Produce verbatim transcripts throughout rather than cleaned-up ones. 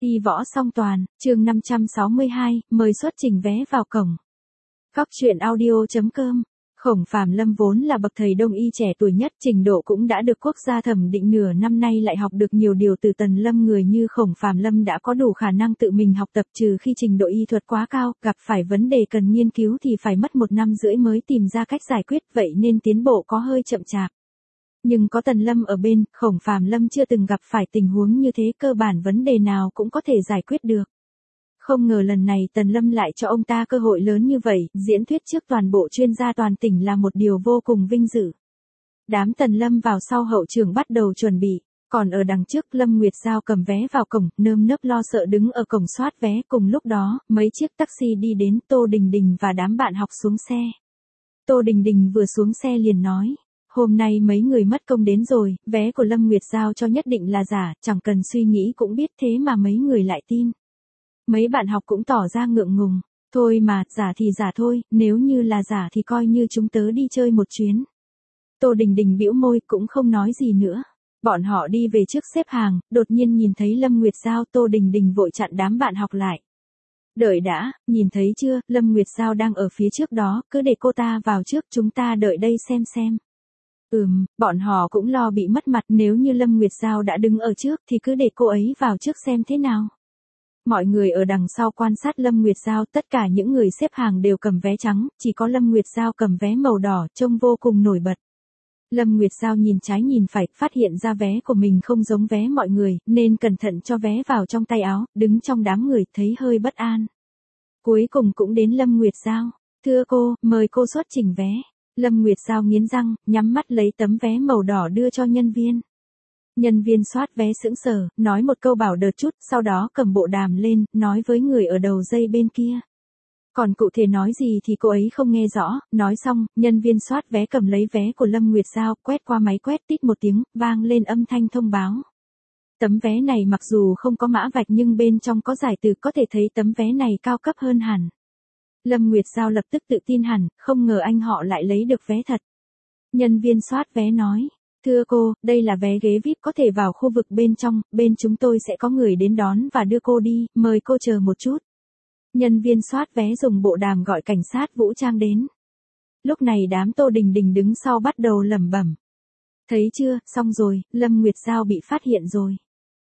Đi võ song toàn, chương năm trăm sáu mươi hai, mời xuất trình vé vào cổng. Góc truyện audio chấm com. Khổng Phàm Lâm vốn là bậc thầy đông y trẻ tuổi nhất, trình độ cũng đã được quốc gia thẩm định, nửa năm nay lại học được nhiều điều từ Tần Lâm. Người như Khổng Phàm Lâm đã có đủ khả năng tự mình học tập, trừ khi trình độ y thuật quá cao, gặp phải vấn đề cần nghiên cứu thì phải mất một năm rưỡi mới tìm ra cách giải quyết, vậy nên tiến bộ có hơi chậm chạp. Nhưng có Tần Lâm ở bên, Khổng Phàm Lâm chưa từng gặp phải tình huống như thế, cơ bản vấn đề nào cũng có thể giải quyết được. Không ngờ lần này Tần Lâm lại cho ông ta cơ hội lớn như vậy, diễn thuyết trước toàn bộ chuyên gia toàn tỉnh là một điều vô cùng vinh dự. Đám Tần Lâm vào sau hậu trường bắt đầu chuẩn bị, còn ở đằng trước Lâm Nguyệt Giao cầm vé vào cổng, nơm nớp lo sợ đứng ở cổng soát vé. Cùng lúc đó, mấy chiếc taxi đi đến, Tô Đình Đình và đám bạn học xuống xe. Tô Đình Đình vừa xuống xe liền nói: hôm nay mấy người mất công đến rồi, vé của Lâm Nguyệt Giao cho nhất định là giả, chẳng cần suy nghĩ cũng biết, thế mà mấy người lại tin. Mấy bạn học cũng tỏ ra ngượng ngùng. Thôi mà, giả thì giả thôi, nếu như là giả thì coi như chúng tớ đi chơi một chuyến. Tô Đình Đình bĩu môi cũng không nói gì nữa. Bọn họ đi về trước xếp hàng, đột nhiên nhìn thấy Lâm Nguyệt Giao, Tô Đình Đình vội chặn đám bạn học lại. Đợi đã, nhìn thấy chưa, Lâm Nguyệt Giao đang ở phía trước đó, cứ để cô ta vào trước, chúng ta đợi đây xem xem. Ừm, bọn họ cũng lo bị mất mặt, nếu như Lâm Nguyệt Giao đã đứng ở trước thì cứ để cô ấy vào trước xem thế nào. Mọi người ở đằng sau quan sát Lâm Nguyệt Giao, tất cả những người xếp hàng đều cầm vé trắng, chỉ có Lâm Nguyệt Giao cầm vé màu đỏ, trông vô cùng nổi bật. Lâm Nguyệt Giao nhìn trái nhìn phải, phát hiện ra vé của mình không giống vé mọi người, nên cẩn thận cho vé vào trong tay áo, đứng trong đám người, thấy hơi bất an. Cuối cùng cũng đến Lâm Nguyệt Giao. Thưa cô, mời cô xuất trình vé. Lâm Nguyệt Giao nghiến răng, nhắm mắt lấy tấm vé màu đỏ đưa cho nhân viên. Nhân viên soát vé sững sờ, nói một câu bảo đợt chút, sau đó cầm bộ đàm lên, nói với người ở đầu dây bên kia. Còn cụ thể nói gì thì cô ấy không nghe rõ, nói xong, nhân viên soát vé cầm lấy vé của Lâm Nguyệt Giao, quét qua máy quét, tít một tiếng, vang lên âm thanh thông báo. Tấm vé này mặc dù không có mã vạch nhưng bên trong có giải từ, có thể thấy tấm vé này cao cấp hơn hẳn. Lâm Nguyệt Giao lập tức tự tin hẳn, không ngờ anh họ lại lấy được vé thật. Nhân viên soát vé nói: thưa cô, đây là vé ghế vi ai pi có thể vào khu vực bên trong, bên chúng tôi sẽ có người đến đón và đưa cô đi, mời cô chờ một chút. Nhân viên soát vé dùng bộ đàm gọi cảnh sát vũ trang đến. Lúc này đám Tô Đình Đình đứng sau bắt đầu lẩm bẩm. Thấy chưa, xong rồi, Lâm Nguyệt Giao bị phát hiện rồi.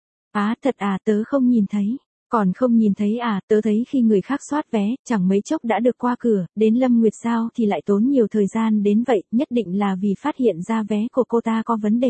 Á, thật à, tớ không nhìn thấy. Còn không nhìn thấy à, tớ thấy khi người khác soát vé, chẳng mấy chốc đã được qua cửa, đến Lâm Nguyệt Giao thì lại tốn nhiều thời gian đến vậy, nhất định là vì phát hiện ra vé của cô ta có vấn đề.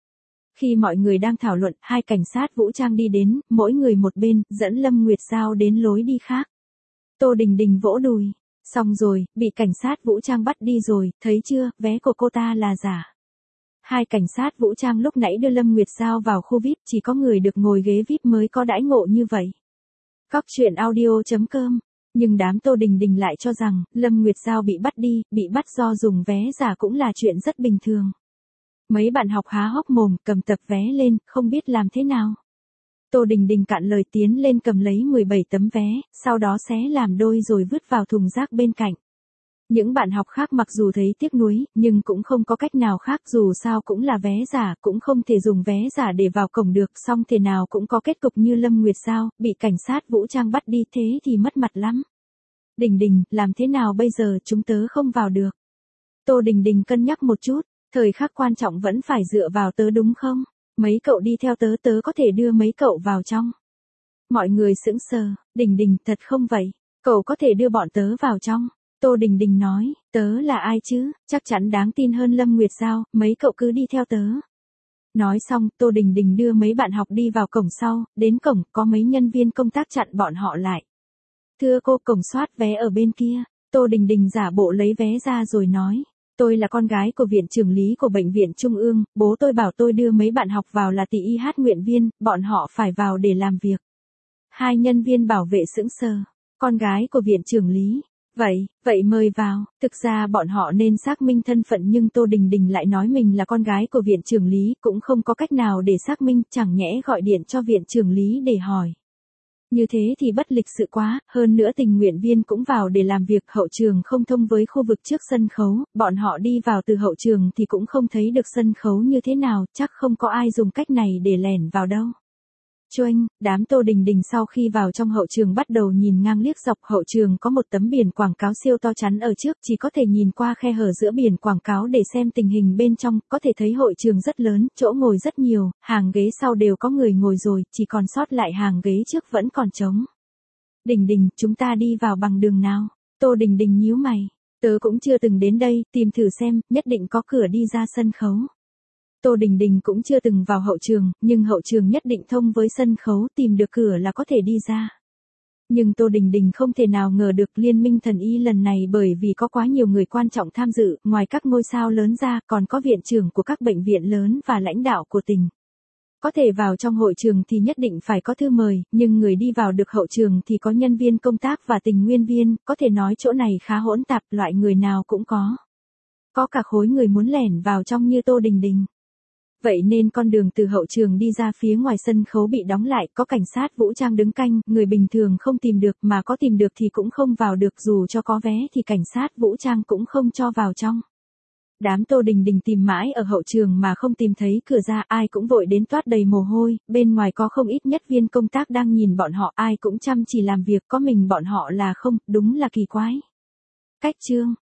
Khi mọi người đang thảo luận, hai cảnh sát vũ trang đi đến, mỗi người một bên, dẫn Lâm Nguyệt Giao đến lối đi khác. Tô Đình Đình vỗ đùi. Xong rồi, bị cảnh sát vũ trang bắt đi rồi, thấy chưa, vé của cô ta là giả. Hai cảnh sát vũ trang lúc nãy đưa Lâm Nguyệt Giao vào khu vi ai pi, chỉ có người được ngồi ghế vi ai pi mới có đãi ngộ như vậy. Góc truyện audio chấm com. Nhưng đám Tô Đình Đình lại cho rằng, Lâm Nguyệt Giao bị bắt đi, bị bắt do dùng vé giả cũng là chuyện rất bình thường. Mấy bạn học há hốc mồm, cầm tập vé lên, không biết làm thế nào. Tô Đình Đình cạn lời tiến lên cầm lấy mười bảy tấm vé, sau đó xé làm đôi rồi vứt vào thùng rác bên cạnh. Những bạn học khác mặc dù thấy tiếc nuối, nhưng cũng không có cách nào khác, dù sao cũng là vé giả, cũng không thể dùng vé giả để vào cổng được, song thể nào cũng có kết cục như Lâm Nguyệt Giao, bị cảnh sát vũ trang bắt đi, thế thì mất mặt lắm. Đình Đình, làm thế nào bây giờ, chúng tớ không vào được. Tô Đình Đình cân nhắc một chút, thời khắc quan trọng vẫn phải dựa vào tớ đúng không? Mấy cậu đi theo tớ, tớ có thể đưa mấy cậu vào trong. Mọi người sững sờ. Đình Đình, thật không vậy? Cậu có thể đưa bọn tớ vào trong. Tô Đình Đình nói, tớ là ai chứ, chắc chắn đáng tin hơn Lâm Nguyệt Giao, mấy cậu cứ đi theo tớ. Nói xong, Tô Đình Đình đưa mấy bạn học đi vào cổng sau, đến cổng, có mấy nhân viên công tác chặn bọn họ lại. Thưa cô, cổng soát vé ở bên kia. Tô Đình Đình giả bộ lấy vé ra rồi nói, tôi là con gái của viện trưởng lý của bệnh viện Trung ương, bố tôi bảo tôi đưa mấy bạn học vào là tỷ y hát nguyện viên, bọn họ phải vào để làm việc. Hai nhân viên bảo vệ sững sờ, con gái của viện trưởng lý. Vậy, vậy mời vào, thực ra bọn họ nên xác minh thân phận nhưng Tô Đình Đình lại nói mình là con gái của viện trưởng lý, cũng không có cách nào để xác minh, chẳng nhẽ gọi điện cho viện trưởng lý để hỏi. Như thế thì bất lịch sự quá, hơn nữa tình nguyện viên cũng vào để làm việc, hậu trường không thông với khu vực trước sân khấu, bọn họ đi vào từ hậu trường thì cũng không thấy được sân khấu như thế nào, chắc không có ai dùng cách này để lẻn vào đâu. Chuênh, đám Tô Đình Đình sau khi vào trong hậu trường bắt đầu nhìn ngang liếc dọc hậu trường có một tấm biển quảng cáo siêu to chắn ở trước, chỉ có thể nhìn qua khe hở giữa biển quảng cáo để xem tình hình bên trong, có thể thấy hội trường rất lớn, chỗ ngồi rất nhiều, hàng ghế sau đều có người ngồi rồi, chỉ còn sót lại hàng ghế trước vẫn còn trống. Đình Đình, chúng ta đi vào bằng đường nào? Tô Đình Đình nhíu mày, tớ cũng chưa từng đến đây, tìm thử xem, nhất định có cửa đi ra sân khấu. Tô Đình Đình cũng chưa từng vào hậu trường, nhưng hậu trường nhất định thông với sân khấu, tìm được cửa là có thể đi ra. Nhưng Tô Đình Đình không thể nào ngờ được Liên minh thần y lần này bởi vì có quá nhiều người quan trọng tham dự, ngoài các ngôi sao lớn ra còn có viện trưởng của các bệnh viện lớn và lãnh đạo của tỉnh. Có thể vào trong hội trường thì nhất định phải có thư mời, nhưng người đi vào được hậu trường thì có nhân viên công tác và tình nguyên viên, có thể nói chỗ này khá hỗn tạp, loại người nào cũng có. Có cả khối người muốn lẻn vào trong như Tô Đình Đình. Vậy nên con đường từ hậu trường đi ra phía ngoài sân khấu bị đóng lại, có cảnh sát vũ trang đứng canh, người bình thường không tìm được mà có tìm được thì cũng không vào được, dù cho có vé thì cảnh sát vũ trang cũng không cho vào trong. Đám Tô Đình Đình tìm mãi ở hậu trường mà không tìm thấy cửa ra, ai cũng vội đến toát đầy mồ hôi, bên ngoài có không ít nhất viên công tác đang nhìn bọn họ, ai cũng chăm chỉ làm việc, có mình bọn họ là không, đúng là kỳ quái. Cách chương